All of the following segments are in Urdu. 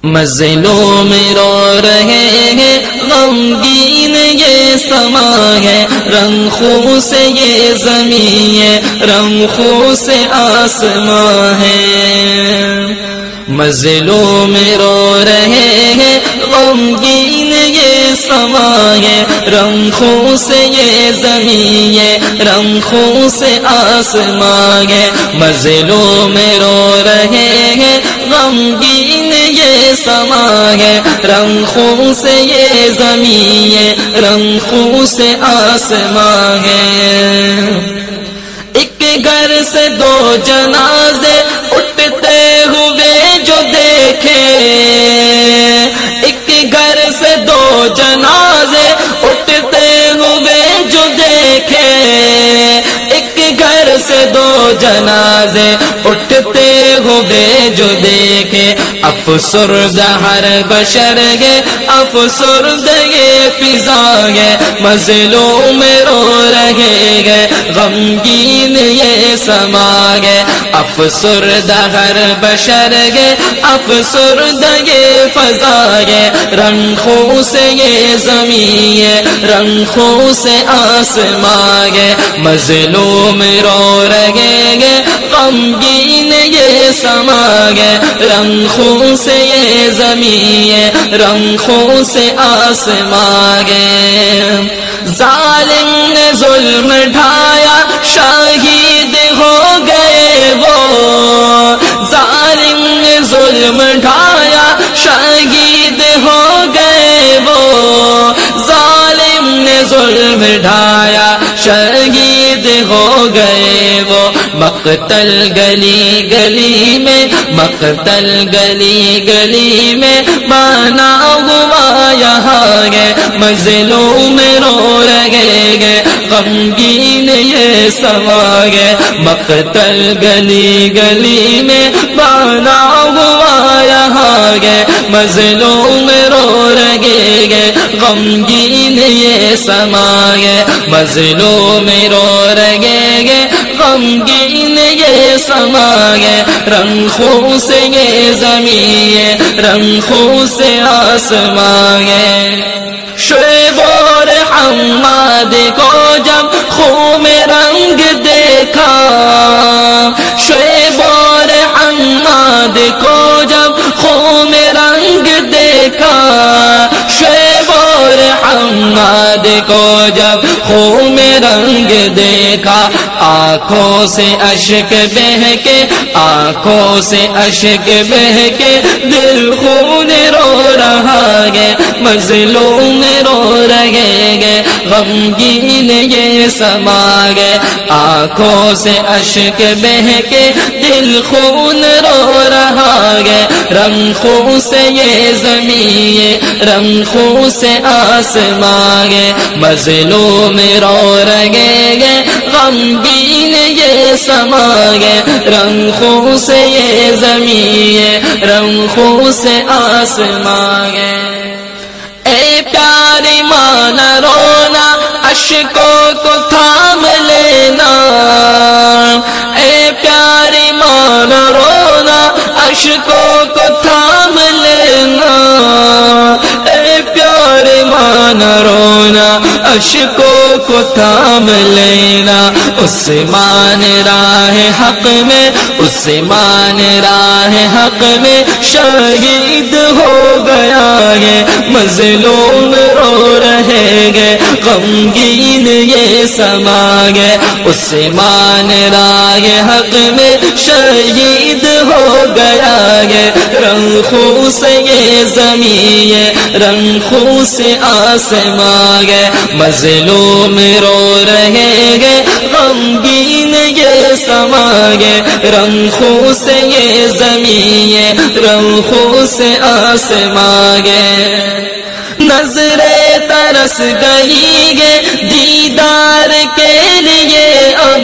مظلوم رو رہے ہیں غمگین یہ سما ہے، رنگ خوں سے یہ زمین ہے، رنگ خوں سے آسمان ہے۔ مظلوم رو رہے ہیں غمگین یہ سما ہے، رنگ خوں سے یہ زمین ہے، رنگ خوں سے آسمان ہے۔ مظلوم رو رہے ہیں غمگین یہ سما ہے، رنگ خوں سے یہ زمین ہے، رنگ خوں سے آسمان ہے۔ ایک گھر سے دو جنازے اٹھتے ہوئے جو دیکھے، ایک گھر سے دو جنازے اٹھتے ہوئے جو دیکھے، ایک گھر سے دو جنازے اٹھتے ہوئے جو دیکھے، افسردہ ہر بشر ہے، افسردہ یہ فضا ہے، مظلوم رو رہے گے غمگین یہ سما ہے۔ افسردہ ہر بشر ہے، افسردہ یہ فضا ہے، رنگ خوں سے یہ زمین ہے، رنگ خوں سے آسمان ہے۔ مظلوم رو رہے گے غمگین یہ سما ہے، رنگ خوں سے یہ زمین ہے، رنگ خوں سے آسمان ہے۔ ظالم نے ظلم ڈھایا شہید ہو گئے وہ، ظالم نے ظلم ڈھایا شہید ہو گئے وہ، ظالم نے ظلم ڈھایا شہید ہو گئے وہ۔ مقتل گلی گلی میں، مقتل گلی گلی میں بنا ہوا یہاں ہے، مظلوم رو رہے گے غمگین یہ سما ہے۔ مقتل گلی گلی میں بنا ہوا یہاں ہے، مظلوم رو رہے گے غمگین یہ سما ہے، مظلوم رو رہے گے غمگین یہ سما ہے، رنگ خوں سے یہ زمین ہے، رنگ خوں سے آسمان ہے۔ شعیب اور حماد کو جب خوں میں رنگ دیکھا، شعیب اور حماد کو جب خوں میں رنگ دیکھا، شعیب اور حماد کو جب خوں میں رنگ دیکھا، آنکھوں سے اشک بہہ کے، آنکھوں سے اشک بہہ کے دل خون رو رہا ہے، مظلوم رو رہے گے غمگین یہ سما ہے۔ آنکھوں سے اشک بہہ کے دل خون رو رہا ہے، رنگ خوں سے یہ زمین ہے، رنگ خوں سے آسمان ہے۔ مظلوم رو رہے گے غمگین یہ سما ہے، رنگ خوں سے یہ زمین ہے، رنگ خوں سے آسمان ہے۔ اے پیاری ماں نہ رونا، اشکوں کو تھام لینا، اے پیاری ماں نہ رونا، اشکوں کو تھام لینا، اے پیاری ماں نہ رونا، اشکوں کو تھام لینا۔ عثمان راہ حق میں، عثمان راہ حق میں شہید ہو گیا ہے، مظلوم رو رہے گے غمگین یہ سما ہے۔ عثمان راہ حق میں شہید ہو گیا ہے، رنگ خوں سے یہ زمین ہے، رنگ خوں سے آسمان ہے۔ مظلوم رو رہے گے غمگین یہ سما ہے، رنگ خوں سے یہ زمین ہے، رنگ خوں سے آسمان ہے۔ نظر ترس گئی ہے دیدار کے لیے اب،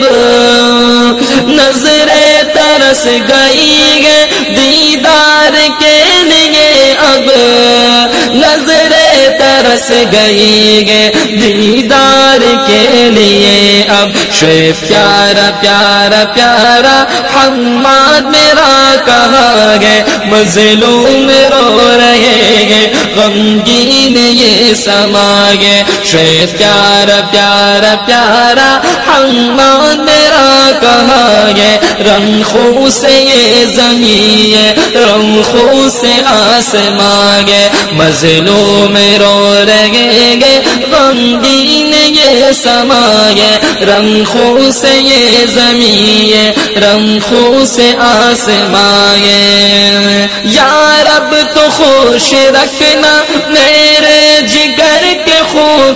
نظر ترس گئی ہے دیدار کے لیے اب، نظر ترس گئی ہے دیدار کے لیے اب شعیب پیارا پیارا پیارا حماد میرا کہاں گئے مظلوم رو رہے گے غمگین یہ سما گئے شعیب پیارا پیارا پیارا حماد میرا کہاں گئے رنگ خوں سے یہ زمین ہے رنگ خوں سے آسمان گئے مظلوم رو رہے گے غمگین یہ سما گئے رنگ خوں سے یہ زمین ہے رنگ خوں سے آسمان گئے یا رب تو خوش رکھنا میرے جگر کے خوں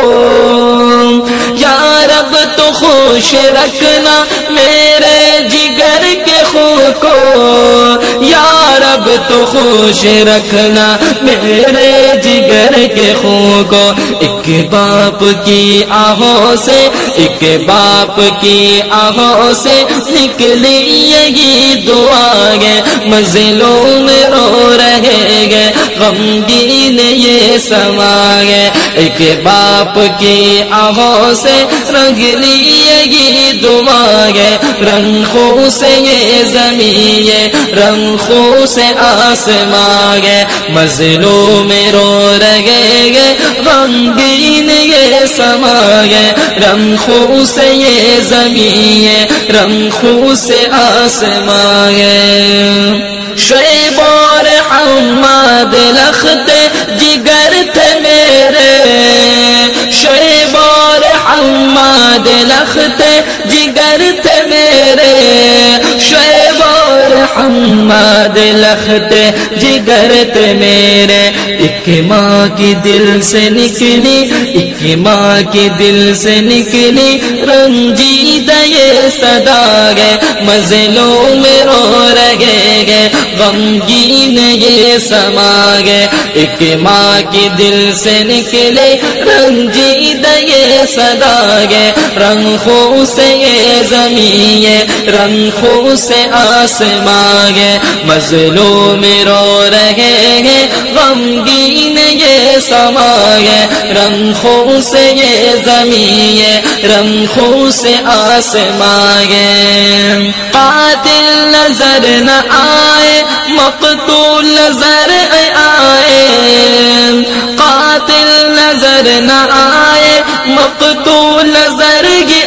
کو یا رب تو خوش رکھنا میرے جگر کے خوں کو یا رب تو خوش رکھنا میرے جگر کے خوں کو ایک باپ کی آہوں سے ایک باپ کی آہوں سے نکلی یہی دعا گے مظلوم رو رہے گے غمگین یہ سما گے ایک باپ کی آہوں سے نکلی یہی دعا گے رنگ خوں سے یہ زمین رنگ خوں سے آسمان گے مظلوم رو رہے گے غمگین یہ سما گے رنگ خوں سے یہ زمین رنگ خوں سے آسمان گے شعیب اور حماد لخت جگر تھے میرے شعیب اور حماد لخت جگر تھے میرے شعیب اور حماد لخت جگر تھے میرے ایک ماں کی دل سے نکلی ایک ماں کی دل سے نکلی رنجیدہ یہ صدا گے مظلوم رو رہے گے غمگین یہ سما گے ایک ماں کی دل سے نکلے رنجیدہ یہ صدا گے رنگ خوں سے یہ زمین رنگ خوں سے آسمان گے مظلوم رو رہے گے غمگین یہ سما گے رنگ خوں سے یہ زمین رنگ خوں سے آسمان گے قاتل نظر نہ آئے مقتول نظر آئے قاتل نظر نہ آئے مقتول نظر ہی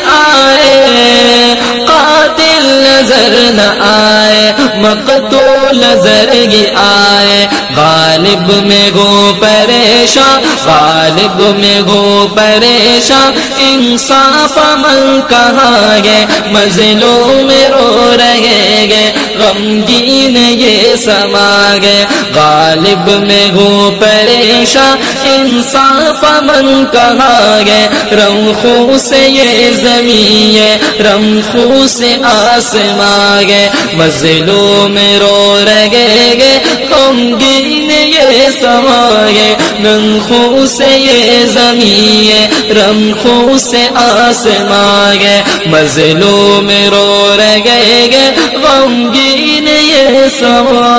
آئے قاتل نظر نہ آئے مقتول نظر ہی آئے غالب میں گو پریشان غالب میں گو پریشان انصاف من کہاں گے مظلوم رو رہے گے غمگین یہ سما گے غالب میں گو پریشان انصاف من کہاں گے رنگ خوں سے یہ زمین رنگ خوں سے آسمان گے مظلوم رو رہے گے غمگین یہ سما گے رنگ خوں سے یہ زمین رنگ خوں سے آسمان گے مظلوم رو رہے گے غمگین یہ سما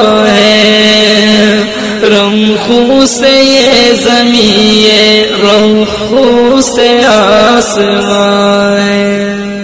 ہے رنگ خوں سے یہ زمین رنگ خوں سے آسمان ہے